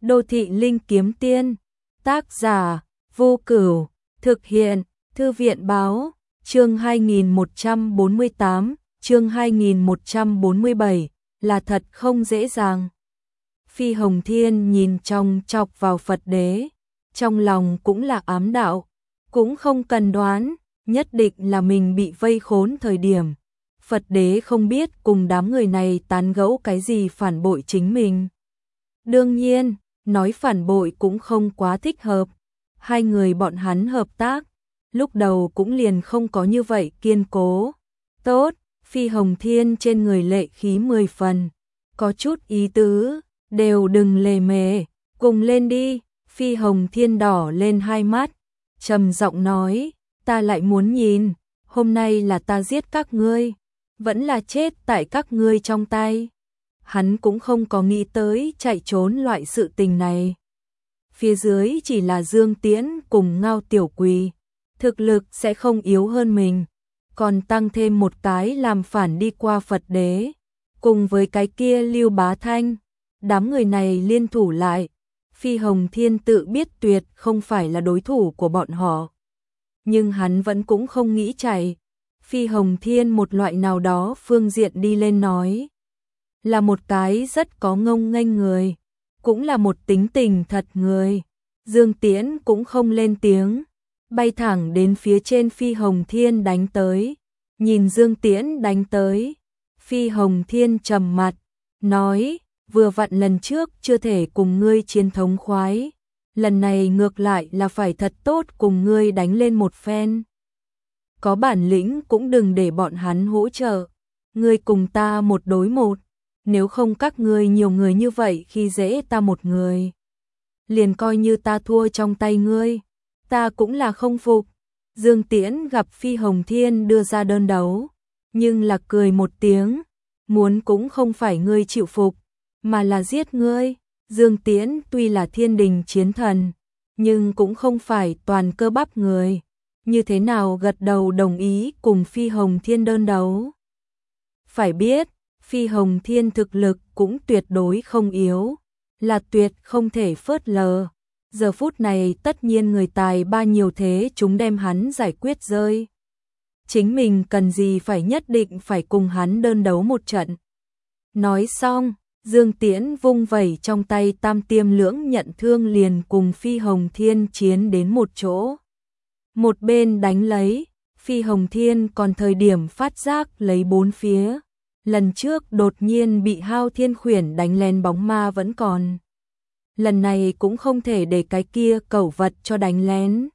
Đô thị linh kiếm tiên, tác giả, Vô Cửu, thực hiện, Thư viện báo, chương 2148, chương 2147, là thật không dễ dàng. Phi Hồng Thiên nhìn trong chọc vào Phật đế, trong lòng cũng là ám đạo, cũng không cần đoán, nhất định là mình bị vây khốn thời điểm. Phật đế không biết cùng đám người này tán gẫu cái gì phản bội chính mình. Đương nhiên, nói phản bội cũng không quá thích hợp. Hai người bọn hắn hợp tác, lúc đầu cũng liền không có như vậy kiên cố. Tốt, Phi Hồng Thiên trên người lệ khí 10 phần, có chút ý tứ, đều đừng lề mề, cùng lên đi. Phi Hồng Thiên đỏ lên hai mắt, trầm giọng nói, ta lại muốn nhìn, hôm nay là ta giết các ngươi, vẫn là chết tại các ngươi trong tay. Hắn cũng không có nghĩ tới chạy trốn loại sự tình này. Phía dưới chỉ là Dương Tiễn cùng Ngao Tiểu Quỳ, thực lực sẽ không yếu hơn mình, còn tăng thêm một cái làm phản đi qua Phật đế, cùng với cái kia Lưu Bá Thanh, đám người này liên thủ lại, Phi Hồng Thiên tự biết tuyệt không phải là đối thủ của bọn họ. Nhưng hắn vẫn cũng không nghĩ chạy. Phi Hồng Thiên một loại nào đó phương diện đi lên nói, là một cái rất có ngông nghênh người, cũng là một tính tình thật người. Dương Tiễn cũng không lên tiếng, bay thẳng đến phía trên Phi Hồng Thiên đánh tới. Nhìn Dương Tiễn đánh tới, Phi Hồng Thiên trầm mặt, nói, vừa vặn lần trước chưa thể cùng ngươi chiến thống khoái, lần này ngược lại là phải thật tốt cùng ngươi đánh lên một phen. Có bản lĩnh cũng đừng để bọn hắn hỗ trợ, ngươi cùng ta một đối một, nếu không các ngươi nhiều người như vậy khi dễ ta một người, liền coi như ta thua trong tay ngươi, ta cũng là không phục. Dương Tiễn gặp Phi Hồng Thiên đưa ra đơn đấu, nhưng là cười một tiếng, muốn cũng không phải ngươi chịu phục, mà là giết ngươi. Dương Tiễn tuy là thiên đình chiến thần, nhưng cũng không phải toàn cơ bắp người, như thế nào gật đầu đồng ý cùng Phi Hồng Thiên đơn đấu. Phải biết, Phi Hồng Thiên thực lực cũng tuyệt đối không yếu, là tuyệt không thể phớt lờ. Giờ phút này tất nhiên người tài ba nhiều thế chúng đem hắn giải quyết rơi. Chính mình cần gì phải nhất định phải cùng hắn đơn đấu một trận. Nói xong, Dương Tiễn vung vẩy trong tay tam tiêm lưỡng nhận thương liền cùng Phi Hồng Thiên chiến đến một chỗ. Một bên đánh lấy, Phi Hồng Thiên còn thời điểm phát giác lấy bốn phía. Lần trước đột nhiên bị Hao Thiên Khuyển đánh lén bóng ma vẫn còn. Lần này cũng không thể để cái kia cẩu vật cho đánh lén.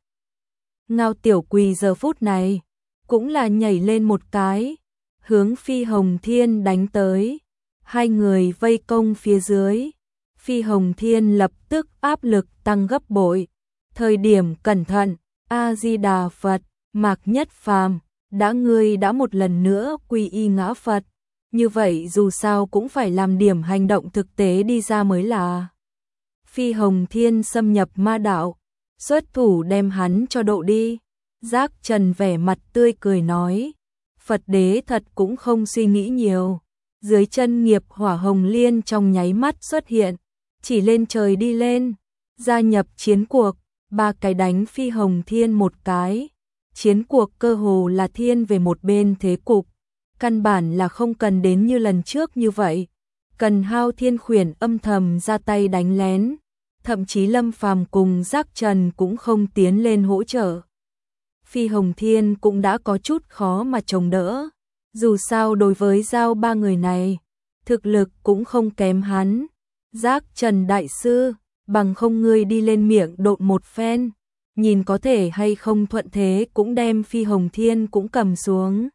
Ngao Tiểu Quỳ giờ phút này, cũng là nhảy lên một cái, hướng Phi Hồng Thiên đánh tới. Hai người vây công phía dưới, Phi Hồng Thiên lập tức áp lực tăng gấp bội. Thời điểm cẩn thận, A-di-đà Phật, Mạc Nhất Phàm, đã ngươi đã một lần nữa quy y ngã Phật, như vậy dù sao cũng phải làm điểm hành động thực tế đi ra mới là. Phi Hồng Thiên xâm nhập ma đạo, xuất thủ đem hắn cho độ đi. Giác Trần vẻ mặt tươi cười nói, Phật đế thật cũng không suy nghĩ nhiều. Dưới chân nghiệp hỏa hồng liên trong nháy mắt xuất hiện, chỉ lên trời đi lên, gia nhập chiến cuộc, ba cái đánh Phi Hồng Thiên một cái. Chiến cuộc cơ hồ là thiên về một bên thế cục, căn bản là không cần đến như lần trước như vậy, cần Hao Thiên Khuyển âm thầm ra tay đánh lén, thậm chí Lâm Phàm cùng Giác Trần cũng không tiến lên hỗ trợ. Phi Hồng Thiên cũng đã có chút khó mà chống đỡ. Dù sao đối với giao ba người này, thực lực cũng không kém hắn. Giác Trần đại sư, bằng không ngươi đi lên miệng độn một phen, nhìn có thể hay không thuận thế cũng đem Phi Hồng Thiên cũng cầm xuống.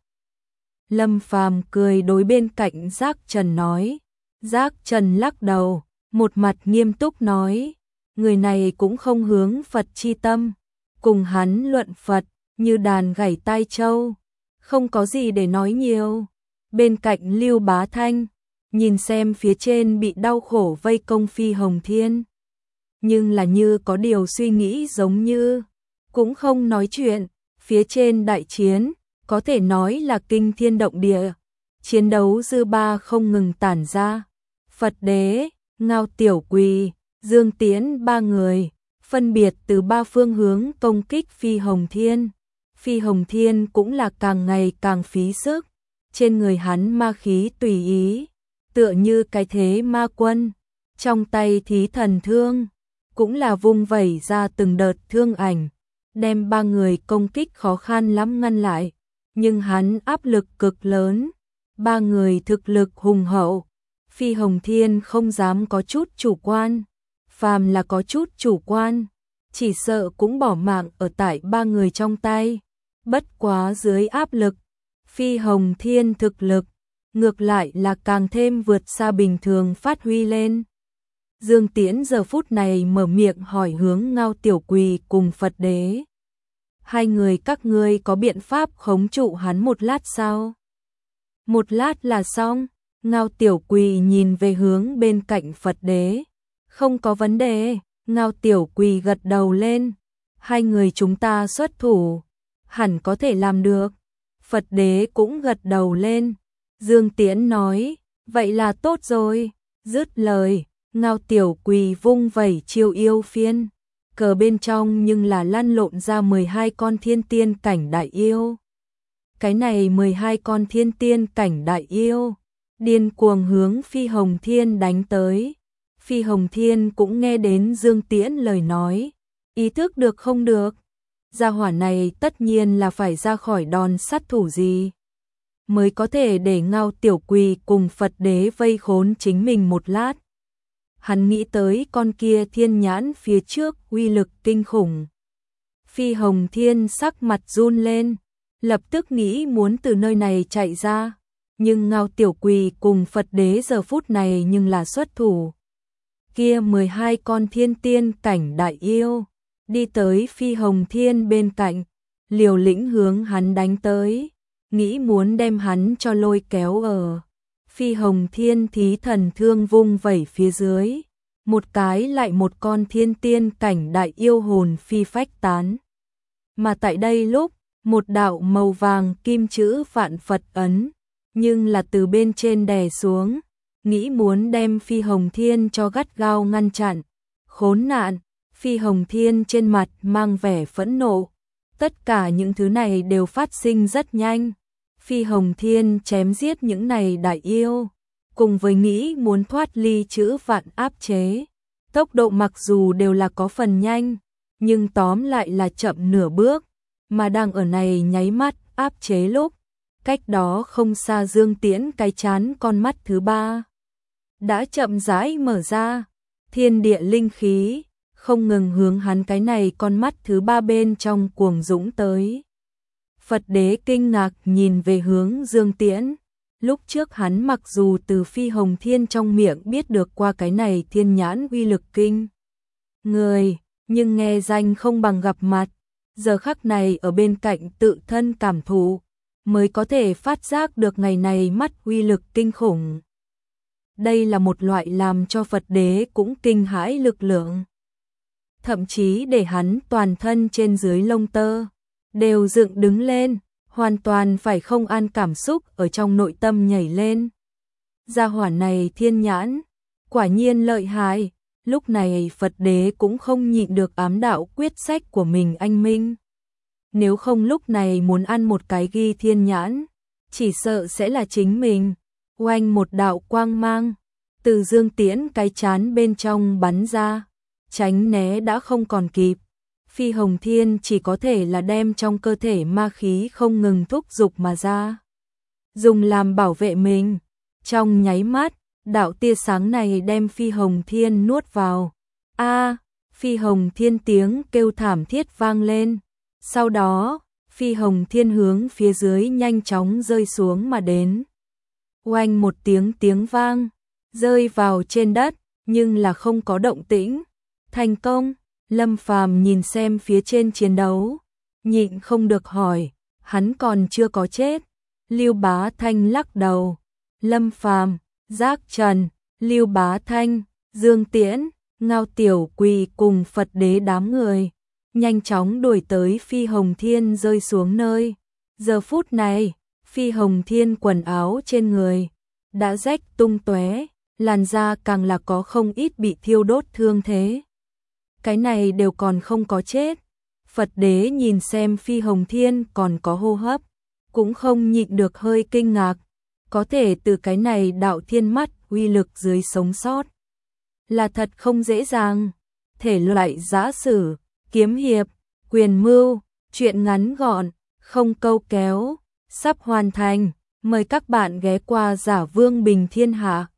Lâm Phàm cười đối bên cạnh Giác Trần nói. Giác Trần lắc đầu, một mặt nghiêm túc nói, người này cũng không hướng Phật chi tâm, cùng hắn luận Phật như đàn gảy tai trâu, không có gì để nói nhiều. Bên cạnh Lưu Bá Thanh, nhìn xem phía trên bị đau khổ vây công Phi Hồng Thiên, nhưng là như có điều suy nghĩ giống như, cũng không nói chuyện. Phía trên đại chiến, có thể nói là kinh thiên động địa, chiến đấu dư ba không ngừng tản ra. Phật đế, Ngao Tiểu Quỳ, Dương Tiễn ba người, phân biệt từ ba phương hướng công kích Phi Hồng Thiên. Phi Hồng Thiên cũng là càng ngày càng phí sức, trên người hắn ma khí tùy ý, tựa như cái thế ma quân, trong tay thí thần thương, cũng là vung vẩy ra từng đợt thương ảnh, đem ba người công kích khó khăn lắm ngăn lại, nhưng hắn áp lực cực lớn, ba người thực lực hùng hậu, Phi Hồng Thiên không dám có chút chủ quan, phàm là có chút chủ quan, chỉ sợ cũng bỏ mạng ở tại ba người trong tay. Bất quá dưới áp lực, Phi Hồng Thiên thực lực, ngược lại là càng thêm vượt xa bình thường phát huy lên. Dương Tiễn giờ phút này mở miệng hỏi hướng Ngao Tiểu Quỳ cùng Phật Đế. Hai người các ngươi có biện pháp khống trụ hắn một lát sao? Một lát là xong, Ngao Tiểu Quỳ nhìn về hướng bên cạnh Phật Đế. Không có vấn đề, Ngao Tiểu Quỳ gật đầu lên. Hai người chúng ta xuất thủ, hẳn có thể làm được. Phật Đế cũng gật đầu lên. Dương Tiễn nói, vậy là tốt rồi. Dứt lời, Ngao Tiểu Quỳ vung vẩy chiêu yêu phiên. Cờ bên trong nhưng là lăn lộn ra 12 con thiên tiên cảnh đại yêu. Cái này 12 con thiên tiên cảnh đại yêu, điên cuồng hướng Phi Hồng Thiên đánh tới. Phi Hồng Thiên cũng nghe đến Dương Tiễn lời nói, ý thức được không được. Gia hỏa này tất nhiên là phải ra khỏi đòn sát thủ gì, mới có thể để Ngao Tiểu Quỳ cùng Phật Đế vây khốn chính mình một lát. Hắn nghĩ tới con kia thiên nhãn phía trước uy lực kinh khủng. Phi Hồng Thiên sắc mặt run lên, lập tức nghĩ muốn từ nơi này chạy ra, nhưng Ngao Tiểu Quỳ cùng Phật Đế giờ phút này nhưng là xuất thủ. Kia 12 con thiên tiên cảnh đại yêu, đi tới Phi Hồng Thiên bên cạnh, liều lĩnh hướng hắn đánh tới, nghĩ muốn đem hắn cho lôi kéo ở. Phi Hồng Thiên thí thần thương vung vẩy phía dưới, một cái lại một con thiên tiên cảnh đại yêu hồn phi phách tán. Mà tại đây lúc, một đạo màu vàng kim chữ vạn Phật ấn, nhưng là từ bên trên đè xuống, nghĩ muốn đem Phi Hồng Thiên cho gắt gao ngăn chặn. Khốn nạn, Phi Hồng Thiên trên mặt mang vẻ phẫn nộ. Tất cả những thứ này đều phát sinh rất nhanh. Phi Hồng Thiên chém giết những này đại yêu, cùng với nghĩ muốn thoát ly chữ vạn áp chế. Tốc độ mặc dù đều là có phần nhanh, nhưng tóm lại là chậm nửa bước, mà đang ở này nháy mắt áp chế lúc, cách đó không xa Dương Tiễn cái chán con mắt thứ ba đã chậm rãi mở ra, thiên địa linh khí không ngừng hướng hắn cái này con mắt thứ ba bên trong cuồng dũng tới. Phật Đế kinh ngạc nhìn về hướng Dương Tiễn, lúc trước hắn mặc dù từ Phi Hồng Thiên trong miệng biết được qua cái này thiên nhãn uy lực kinh người, nhưng nghe danh không bằng gặp mặt, giờ khắc này ở bên cạnh tự thân cảm thụ, mới có thể phát giác được ngày này mắt uy lực kinh khủng. Đây là một loại làm cho Phật Đế cũng kinh hãi lực lượng, thậm chí để hắn toàn thân trên dưới lông tơ đều dựng đứng lên, hoàn toàn phải không an cảm xúc ở trong nội tâm nhảy lên. Gia hỏa này thiên nhãn, quả nhiên lợi hại. Lúc này Phật Đế cũng không nhịn được ám đạo quyết sách của mình anh minh. Nếu không lúc này muốn ăn một cái ghi thiên nhãn, chỉ sợ sẽ là chính mình. Oanh một đạo quang mang, từ Dương Tiễn cái chán bên trong bắn ra, tránh né đã không còn kịp. Phi Hồng Thiên chỉ có thể là đem trong cơ thể ma khí không ngừng thúc dục mà ra, dùng làm bảo vệ mình. Trong nháy mắt, đạo tia sáng này đem Phi Hồng Thiên nuốt vào. A, Phi Hồng Thiên tiếng kêu thảm thiết vang lên. Sau đó, Phi Hồng Thiên hướng phía dưới nhanh chóng rơi xuống mà đến. Oanh một tiếng vang, rơi vào trên đất, nhưng là không có động tĩnh. Thành công. Lâm Phàm nhìn xem phía trên chiến đấu, nhịn không được hỏi, hắn còn chưa có chết. Lưu Bá Thanh lắc đầu. Lâm Phàm, Giác Trần, Lưu Bá Thanh, Dương Tiễn, Ngao Tiểu Quỳ cùng Phật Đế đám người nhanh chóng đuổi tới Phi Hồng Thiên rơi xuống nơi. Giờ phút này, Phi Hồng Thiên quần áo trên người đã rách tung tóe, làn da càng là có không ít bị thiêu đốt thương thế. Cái này đều còn không có chết. Phật đế nhìn xem Phi Hồng Thiên còn có hô hấp, cũng không nhịn được hơi kinh ngạc, có thể từ cái này đạo thiên mắt uy lực dưới sống sót. Là thật không dễ dàng, thể loại giã sử, kiếm hiệp, quyền mưu, truyện ngắn gọn, không câu kéo, sắp hoàn thành, mời các bạn ghé qua Giả Vương Bình Thiên Hạ.